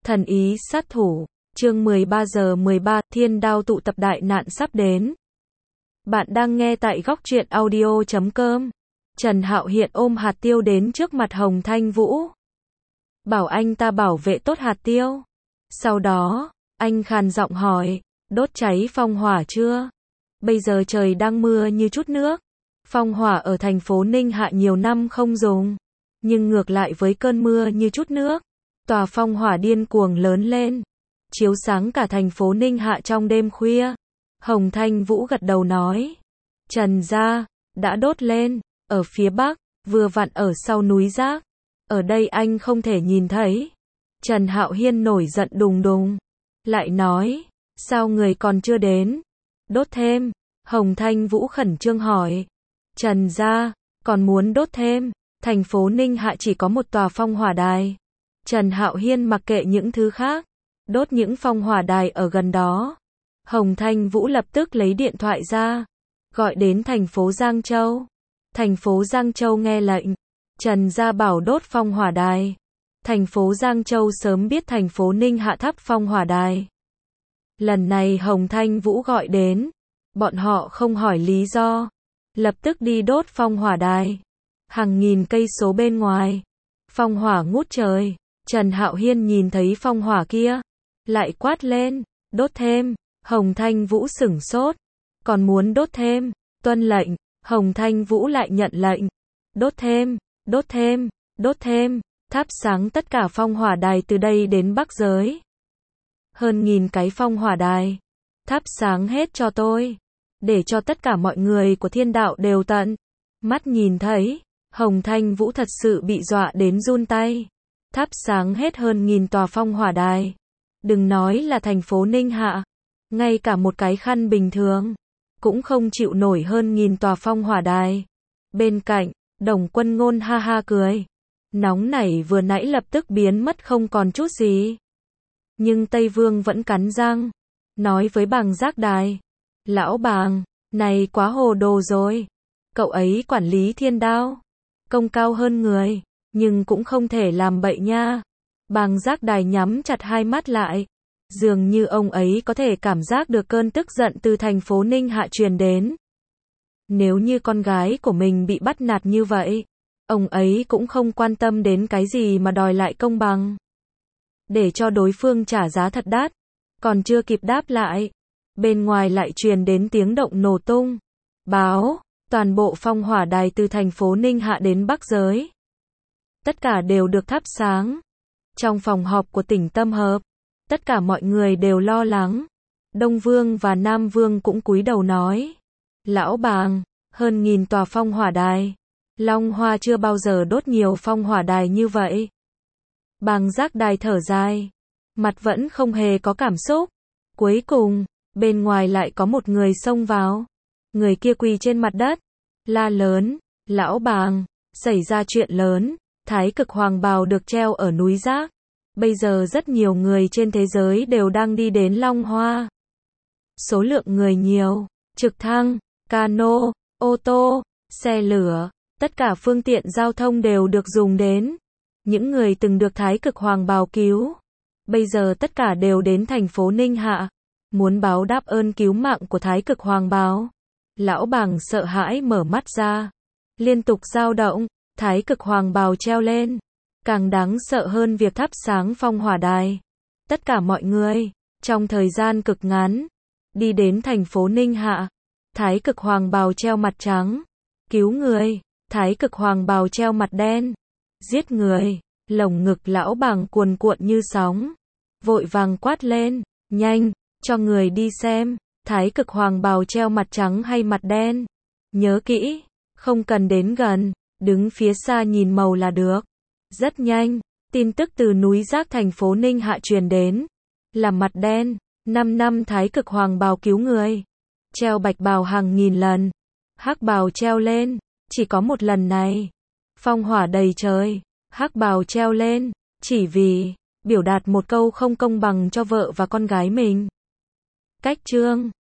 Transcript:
Thần ý sát thủ, chương 13 giờ 13, thiên đao tụ tập đại nạn sắp đến. Bạn đang nghe tại góc truyện audio.com. Trần Hạo Hiện ôm hạt tiêu đến trước mặt Hồng Thanh Vũ. Bảo anh ta bảo vệ tốt hạt tiêu. Sau đó, anh khàn giọng hỏi, đốt cháy phong hỏa chưa? Bây giờ trời đang mưa như chút nước. Phong hỏa ở thành phố Ninh Hạ nhiều năm không dùng. Nhưng ngược lại với cơn mưa như chút nước, tòa phong hỏa điên cuồng lớn lên, chiếu sáng cả thành phố Ninh Hạ trong đêm khuya. Hồng Thanh Vũ gật đầu nói, Trần gia, đã đốt lên, ở phía bắc, vừa vặn ở sau núi Giác. Ở đây anh không thể nhìn thấy. Trần Hạo Hiên nổi giận đùng đùng, lại nói, sao người còn chưa đến? Đốt thêm. Hồng Thanh Vũ khẩn trương hỏi, Trần gia, còn muốn đốt thêm? Thành phố Ninh Hạ chỉ có một tòa phong hỏa đài. Trần Hạo Hiên mặc kệ những thứ khác, đốt những phong hỏa đài ở gần đó. Hồng Thanh Vũ lập tức lấy điện thoại ra, gọi đến thành phố Giang Châu. Thành phố Giang Châu nghe lệnh, Trần gia bảo đốt phong hỏa đài. Thành phố Giang Châu sớm biết thành phố Ninh Hạ thắp phong hỏa đài. Lần này Hồng Thanh Vũ gọi đến, bọn họ không hỏi lý do, lập tức đi đốt phong hỏa đài. Hàng nghìn cây số bên ngoài, phong hỏa ngút trời. Trần Hạo Hiên nhìn thấy phong hỏa kia, lại quát lên, đốt thêm. Hồng Thanh Vũ sửng sốt, còn muốn đốt thêm? Tuân lệnh. Hồng Thanh Vũ lại nhận lệnh, đốt thêm, đốt thêm, đốt thêm, thắp sáng tất cả phong hỏa đài từ đây đến Bắc Giới. Hơn nghìn cái phong hỏa đài, thắp sáng hết cho tôi, để cho tất cả mọi người của thiên đạo đều tận mắt nhìn thấy. Hồng Thanh Vũ thật sự bị dọa đến run tay. Thắp sáng hết hơn nghìn tòa phong hỏa đài. Đừng nói là thành phố Ninh Hạ, ngay cả một cái khăn bình thường cũng không chịu nổi hơn nghìn tòa phong hỏa đài. Bên cạnh, Đồng Quân Ngôn ha ha cười. Nóng nảy vừa nãy lập tức biến mất không còn chút gì. Nhưng Tây Vương vẫn cắn răng, nói với Bàng Giác Đài, lão Bàng, này quá hồ đồ rồi. Cậu ấy quản lý thiên đao, công cao hơn người, nhưng cũng không thể làm bậy nha. Bàng Giác Đài nhắm chặt hai mắt lại, dường như ông ấy có thể cảm giác được cơn tức giận từ thành phố Ninh Hạ truyền đến. Nếu như con gái của mình bị bắt nạt như vậy, ông ấy cũng không quan tâm đến cái gì mà đòi lại công bằng, để cho đối phương trả giá thật đắt. Còn chưa kịp đáp lại, bên ngoài lại truyền đến tiếng động nổ tung. Báo, toàn bộ phong hỏa đài từ thành phố Ninh Hạ đến Bắc Giới, tất cả đều được thắp sáng. Trong phòng họp của tỉnh Tâm Hợp, tất cả mọi người đều lo lắng. Đông Vương và Nam Vương cũng cúi đầu nói, lão Bàng, hơn nghìn tòa phong hỏa đài, Long Hoa chưa bao giờ đốt nhiều phong hỏa đài như vậy. Bàng Giác Đài thở dài, mặt vẫn không hề có cảm xúc. Cuối cùng, bên ngoài lại có một người xông vào. Người kia quỳ trên mặt đất, la lớn, lão Bàng, xảy ra chuyện lớn. Thái cực hoàng bào được treo ở núi Giác. Bây giờ rất nhiều người trên thế giới đều đang đi đến Long Hoa. Số lượng người nhiều, trực thăng, cano, ô tô, xe lửa, tất cả phương tiện giao thông đều được dùng đến. Những người từng được Thái cực hoàng bào cứu, bây giờ tất cả đều đến thành phố Ninh Hạ, muốn báo đáp ơn cứu mạng của Thái cực hoàng bào. Lão Bàng sợ hãi mở mắt ra, liên tục dao động. Thái cực hoàng bào treo lên, càng đáng sợ hơn việc thắp sáng phong hỏa đài. Tất cả mọi người, trong thời gian cực ngắn, đi đến thành phố Ninh Hạ. Thái cực hoàng bào treo mặt trắng, cứu người. Thái cực hoàng bào treo mặt đen, giết người. Lồng ngực lão Bàng cuồn cuộn như sóng, vội vàng quát lên, nhanh, cho người đi xem, Thái cực hoàng bào treo mặt trắng hay mặt đen. Nhớ kỹ, không cần đến gần, đứng phía xa nhìn màu là được. Rất nhanh, tin tức từ núi Giác thành phố Ninh Hạ truyền đến, là mặt đen. 5 năm Thái cực hoàng bào cứu người, treo bạch bào hàng nghìn lần, hắc bào treo lên, chỉ có một lần này. Phong hỏa đầy trời, hắc bào treo lên, chỉ vì biểu đạt một câu không công bằng cho vợ và con gái mình. Cách chương